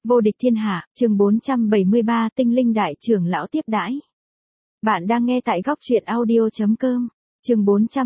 Vô địch thiên hạ, chương 473 tinh linh đại trưởng lão tiếp đãi. Bạn đang nghe tại góc truyện audio.com, chương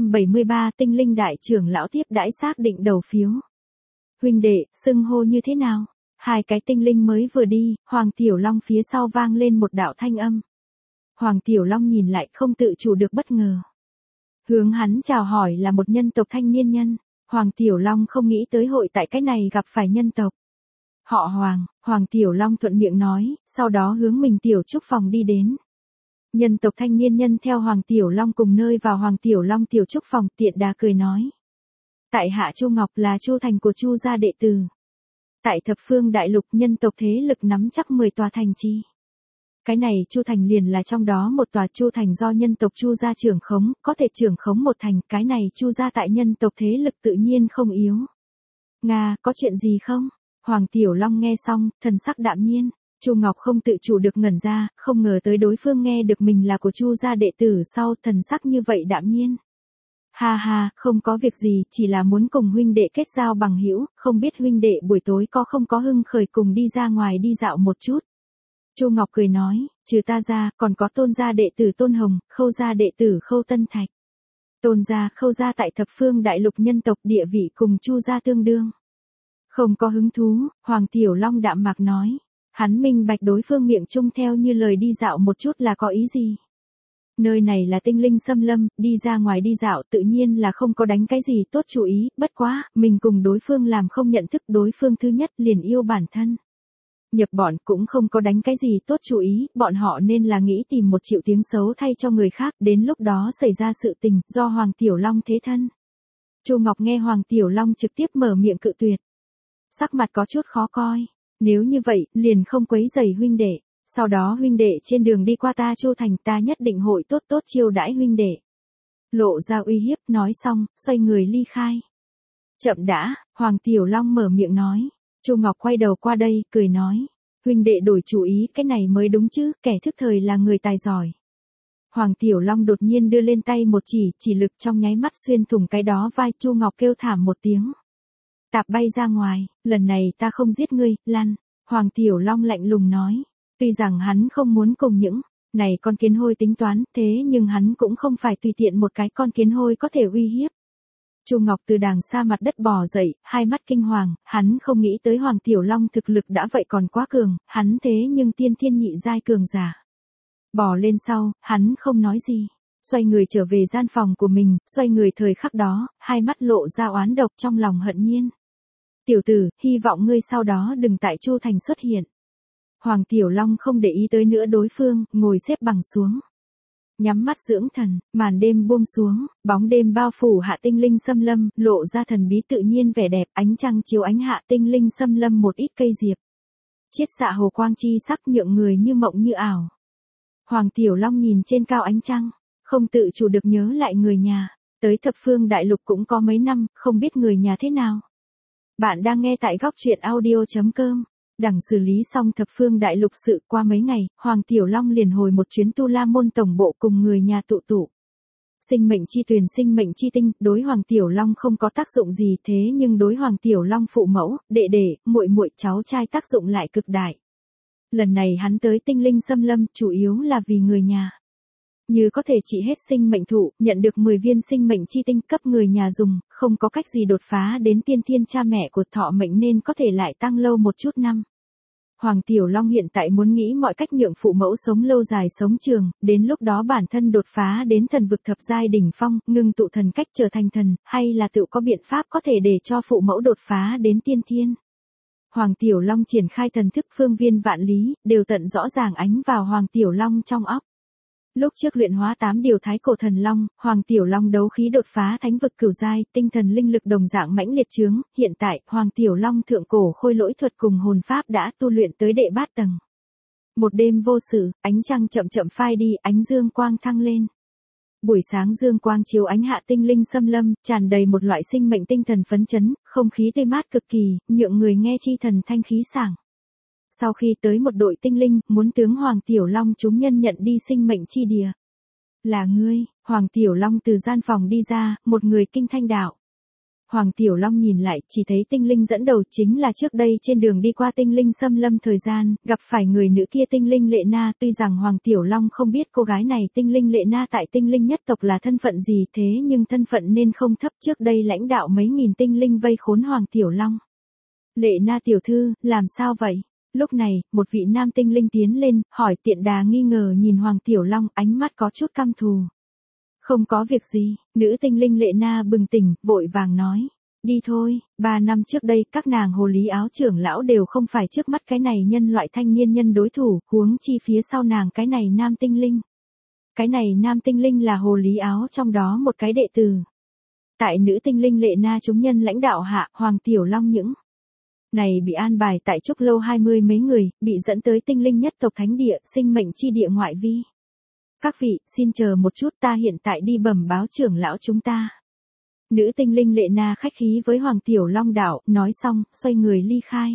473 tinh linh đại trưởng lão tiếp đãi xác định đầu phiếu. Huynh đệ, xưng hô như thế nào? Hai cái tinh linh mới vừa đi, Hoàng Tiểu Long phía sau vang lên một đạo thanh âm. Hoàng Tiểu Long nhìn lại không tự chủ được bất ngờ. Hướng hắn chào hỏi là một nhân tộc thanh niên nhân, Hoàng Tiểu Long không nghĩ tới hội tại cái này gặp phải nhân tộc. Họ Hoàng Tiểu Long thuận miệng nói, sau đó hướng mình tiểu trúc phòng đi đến. Nhân tộc thanh niên nhân theo Hoàng Tiểu Long cùng nơi vào Hoàng Tiểu Long tiểu trúc phòng tiện đà cười nói. Tại hạ Chu Ngọc là Chu thành của Chu gia đệ tử. Tại thập phương đại lục nhân tộc thế lực nắm chắc 10 tòa thành trì. Cái này Chu thành liền là trong đó một tòa Chu thành do nhân tộc Chu gia trưởng khống, có thể trưởng khống một thành, cái này Chu gia tại nhân tộc thế lực tự nhiên không yếu. Nga, có chuyện gì không? Hoàng Tiểu Long nghe xong, thần sắc đạm nhiên, Chu Ngọc không tự chủ được ngẩn ra, không ngờ tới đối phương nghe được mình là của Chu gia đệ tử sau, thần sắc như vậy đạm nhiên. Ha ha, không có việc gì, chỉ là muốn cùng huynh đệ kết giao bằng hữu, không biết huynh đệ buổi tối không có hưng khởi cùng đi ra ngoài đi dạo một chút. Chu Ngọc cười nói, trừ ta ra, còn có Tôn gia đệ tử Tôn Hồng, Khâu gia đệ tử Khâu Tân Thạch. Tôn gia, Khâu gia tại thập phương đại lục nhân tộc địa vị cùng Chu gia tương đương. Không có hứng thú, Hoàng Tiểu Long đạm mạc nói. Hắn minh bạch đối phương miệng chung theo như lời đi dạo một chút là có ý gì. Nơi này là tinh linh xâm lâm, đi ra ngoài đi dạo tự nhiên là không có đánh cái gì tốt chú ý, bất quá, mình cùng đối phương làm không nhận thức đối phương thứ nhất liền yêu bản thân. Nhập bọn cũng không có đánh cái gì tốt chú ý, bọn họ nên là nghĩ tìm 1 triệu tiếng xấu thay cho người khác, đến lúc đó xảy ra sự tình, do Hoàng Tiểu Long thế thân. Chu Ngọc nghe Hoàng Tiểu Long trực tiếp mở miệng cự tuyệt. Sắc mặt có chút khó coi, nếu như vậy, liền không quấy rầy huynh đệ, sau đó huynh đệ trên đường đi qua ta Chu thành ta nhất định hội tốt tốt chiêu đãi huynh đệ. Lộ ra uy hiếp, nói xong, xoay người ly khai. Chậm đã, Hoàng Tiểu Long mở miệng nói, Chu Ngọc quay đầu qua đây, cười nói, huynh đệ đổi chủ ý, cái này mới đúng chứ, kẻ thức thời là người tài giỏi. Hoàng Tiểu Long đột nhiên đưa lên tay một chỉ lực trong nháy mắt xuyên thủng cái đó vai, Chu Ngọc kêu thảm một tiếng. Tạp bay ra ngoài, lần này ta không giết ngươi, lăn. Hoàng Tiểu Long lạnh lùng nói. Tuy rằng hắn không muốn cùng những này con kiến hôi tính toán, thế nhưng hắn cũng không phải tùy tiện một cái con kiến hôi có thể uy hiếp. Chu Ngọc từ đàng xa mặt đất bò dậy, hai mắt kinh hoàng, hắn không nghĩ tới Hoàng Tiểu Long thực lực đã vậy còn quá cường, hắn thế nhưng tiên thiên nhị giai cường giả. Bò lên sau, hắn không nói gì. Xoay người trở về gian phòng của mình, xoay người thời khắc đó, hai mắt lộ ra oán độc trong lòng hận nhiên. Tiểu tử, hy vọng ngươi sau đó đừng tại Chu thành xuất hiện. Hoàng Tiểu Long không để ý tới nữa đối phương, ngồi xếp bằng xuống. Nhắm mắt dưỡng thần, màn đêm buông xuống, bóng đêm bao phủ hạ tinh linh xâm lâm, lộ ra thần bí tự nhiên vẻ đẹp, ánh trăng chiếu ánh hạ tinh linh xâm lâm một ít cây diệp. Chiết xạ hồ quang chi sắc nhượng người như mộng như ảo. Hoàng Tiểu Long nhìn trên cao ánh trăng, không tự chủ được nhớ lại người nhà, tới thập phương đại lục cũng có mấy năm, không biết người nhà thế nào. Bạn đang nghe tại góc truyện audio.com. Đằng xử lý xong thập phương đại lục sự qua mấy ngày, Hoàng Tiểu Long liền hồi một chuyến Tu La Môn tổng bộ cùng người nhà tụ. Sinh mệnh chi tuyền sinh mệnh chi tinh, đối Hoàng Tiểu Long không có tác dụng gì thế nhưng đối Hoàng Tiểu Long phụ mẫu, đệ đệ, muội muội cháu trai tác dụng lại cực đại. Lần này hắn tới tinh linh xâm lâm chủ yếu là vì người nhà. Như có thể trị hết sinh mệnh thụ, nhận được 10 viên sinh mệnh chi tinh cấp người nhà dùng, không có cách gì đột phá đến tiên thiên cha mẹ của thọ mệnh nên có thể lại tăng lâu một chút năm. Hoàng Tiểu Long hiện tại muốn nghĩ mọi cách nhượng phụ mẫu sống lâu dài sống trường, đến lúc đó bản thân đột phá đến thần vực thập giai đỉnh phong, ngưng tụ thần cách trở thành thần, hay là tự có biện pháp có thể để cho phụ mẫu đột phá đến tiên thiên. Hoàng Tiểu Long triển khai thần thức phương viên vạn lý, đều tận rõ ràng ánh vào Hoàng Tiểu Long trong óc. Lúc trước luyện hóa 8 điều thái cổ thần long, Hoàng Tiểu Long đấu khí đột phá thánh vực cửu giai, tinh thần linh lực đồng dạng mãnh liệt chướng, hiện tại, Hoàng Tiểu Long thượng cổ khôi lỗi thuật cùng hồn pháp đã tu luyện tới đệ bát tầng. Một đêm vô sự, ánh trăng chậm chậm phai đi, ánh dương quang thăng lên. Buổi sáng dương quang chiếu ánh hạ tinh linh xâm lâm, tràn đầy một loại sinh mệnh tinh thần phấn chấn, không khí tươi mát cực kỳ, nhượng người nghe chi thần thanh khí sảng. Sau khi tới một đội tinh linh, muốn tướng Hoàng Tiểu Long chúng nhân nhận đi sinh mệnh chi địa. Là ngươi, Hoàng Tiểu Long từ gian phòng đi ra, một người kinh thanh đạo. Hoàng Tiểu Long nhìn lại, chỉ thấy tinh linh dẫn đầu chính là trước đây trên đường đi qua tinh linh xâm lâm thời gian, gặp phải người nữ kia tinh linh Lệ Na. Tuy rằng Hoàng Tiểu Long không biết cô gái này tinh linh Lệ Na tại tinh linh nhất tộc là thân phận gì, thế nhưng thân phận nên không thấp, trước đây lãnh đạo mấy nghìn tinh linh vây khốn Hoàng Tiểu Long. Lệ Na tiểu thư, làm sao vậy? Lúc này, một vị nam tinh linh tiến lên, hỏi. Tiện Đà nghi ngờ nhìn Hoàng Tiểu Long, ánh mắt có chút căm thù. Không có việc gì, nữ tinh linh Lệ Na bừng tỉnh, vội vàng nói. Đi thôi, 3 năm trước đây các nàng hồ lý áo trưởng lão đều không phải trước mắt cái này nhân loại thanh niên nhân đối thủ, huống chi phía sau nàng cái này nam tinh linh. Cái này nam tinh linh là hồ lý áo trong đó một cái đệ tử. Tại nữ tinh linh Lệ Na chúng nhân lãnh đạo hạ, Hoàng Tiểu Long những này bị an bài tại Trúc Lâu 20 mấy người, bị dẫn tới tinh linh nhất tộc thánh địa, sinh mệnh chi địa ngoại vi. Các vị, xin chờ một chút, ta hiện tại đi bẩm báo trưởng lão chúng ta. Nữ tinh linh Lệ Na khách khí với Hoàng Tiểu Long đạo, nói xong, xoay người ly khai.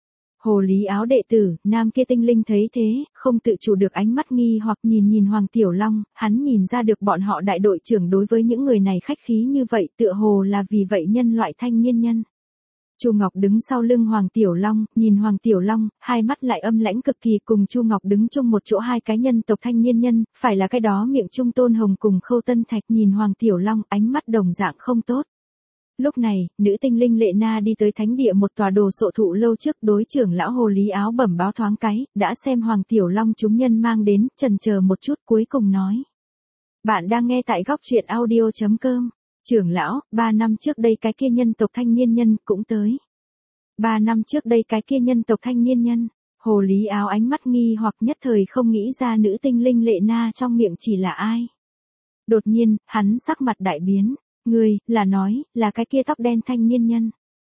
Hồ lý áo đệ tử, nam kia tinh linh thấy thế, không tự chủ được ánh mắt nghi hoặc nhìn Hoàng Tiểu Long, hắn nhìn ra được bọn họ đại đội trưởng đối với những người này khách khí như vậy, tựa hồ là vì vậy nhân loại thanh niên nhân. Chu Ngọc đứng sau lưng Hoàng Tiểu Long, nhìn Hoàng Tiểu Long, hai mắt lại âm lãnh cực kỳ, cùng Chu Ngọc đứng chung một chỗ hai cái nhân tộc thanh niên nhân, phải là cái đó miệng Trung Tôn Hồng cùng Khâu Tân Thạch, nhìn Hoàng Tiểu Long, ánh mắt đồng dạng không tốt. Lúc này, nữ tinh linh Lệ Na đi tới thánh địa một tòa đồ sộ thụ lâu trước, đối trưởng lão hồ lý áo bẩm báo thoáng cái, đã xem Hoàng Tiểu Long chúng nhân mang đến, chần chờ một chút cuối cùng nói. Bạn đang nghe tại góc truyện audio.com. Trưởng lão, 3 năm trước đây cái kia nhân tộc thanh niên nhân cũng tới. 3 năm trước đây cái kia nhân tộc thanh niên nhân, hồ lý áo ánh mắt nghi hoặc nhất thời không nghĩ ra nữ tinh linh Lệ Na trong miệng chỉ là ai. Đột nhiên, hắn sắc mặt đại biến, người, là nói, là cái kia tóc đen thanh niên nhân.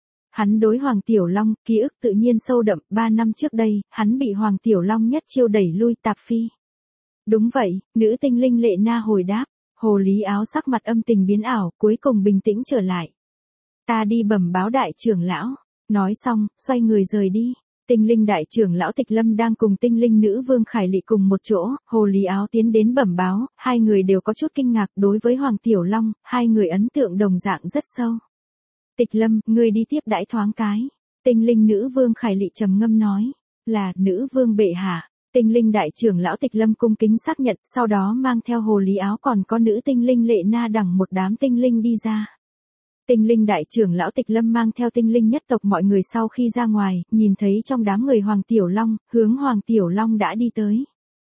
Hắn đối Hoàng Tiểu Long, ký ức tự nhiên sâu đậm, 3 năm trước đây, hắn bị Hoàng Tiểu Long nhất chiêu đẩy lui tạp phi. Đúng vậy, nữ tinh linh Lệ Na hồi đáp. Hồ lý áo sắc mặt âm tình biến ảo, cuối cùng bình tĩnh trở lại. Ta đi bẩm báo đại trưởng lão. Nói xong, xoay người rời đi. Tinh linh đại trưởng lão Tịch Lâm đang cùng tinh linh nữ vương Khải Lị cùng một chỗ, hồ lý áo tiến đến bẩm báo, hai người đều có chút kinh ngạc đối với Hoàng Tiểu Long, hai người ấn tượng đồng dạng rất sâu. Tịch Lâm, ngươi đi tiếp đãi thoáng cái. Tinh linh nữ vương Khải Lị trầm ngâm nói, là, nữ vương bệ hạ. Tinh linh đại trưởng lão Tịch Lâm cung kính xác nhận, sau đó mang theo hồ lý áo còn có nữ tinh linh Lệ Na đằng một đám tinh linh đi ra. Tinh linh đại trưởng lão Tịch Lâm mang theo tinh linh nhất tộc mọi người sau khi ra ngoài, nhìn thấy trong đám người Hoàng Tiểu Long, hướng Hoàng Tiểu Long đã đi tới.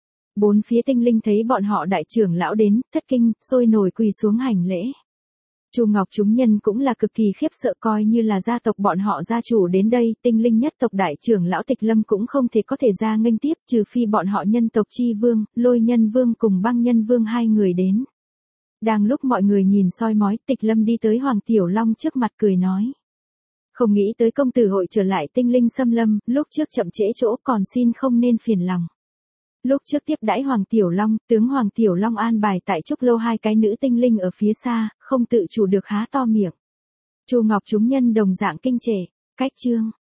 Bốn phía tinh linh thấy bọn họ đại trưởng lão đến, thất kinh, sôi nổi quỳ xuống hành lễ. Chu Ngọc chúng nhân cũng là cực kỳ khiếp sợ, coi như là gia tộc bọn họ gia chủ đến đây, tinh linh nhất tộc đại trưởng lão Tịch Lâm cũng không thể có thể ra nghênh tiếp, trừ phi bọn họ nhân tộc Chi Vương, Lôi Nhân Vương cùng Băng Nhân Vương hai người đến. Đang lúc mọi người nhìn soi mói, Tịch Lâm đi tới Hoàng Tiểu Long trước mặt cười nói. Không nghĩ tới công tử hội trở lại tinh linh xâm lâm, lúc trước chậm trễ chỗ còn xin không nên phiền lòng. Lúc trước tiếp đãi Hoàng Tiểu Long, tướng Hoàng Tiểu Long an bài tại Trúc Lâu hai cái nữ tinh linh ở phía xa, không tự chủ được há to miệng. Chu Ngọc chúng nhân đồng dạng kinh trệ, cách chương.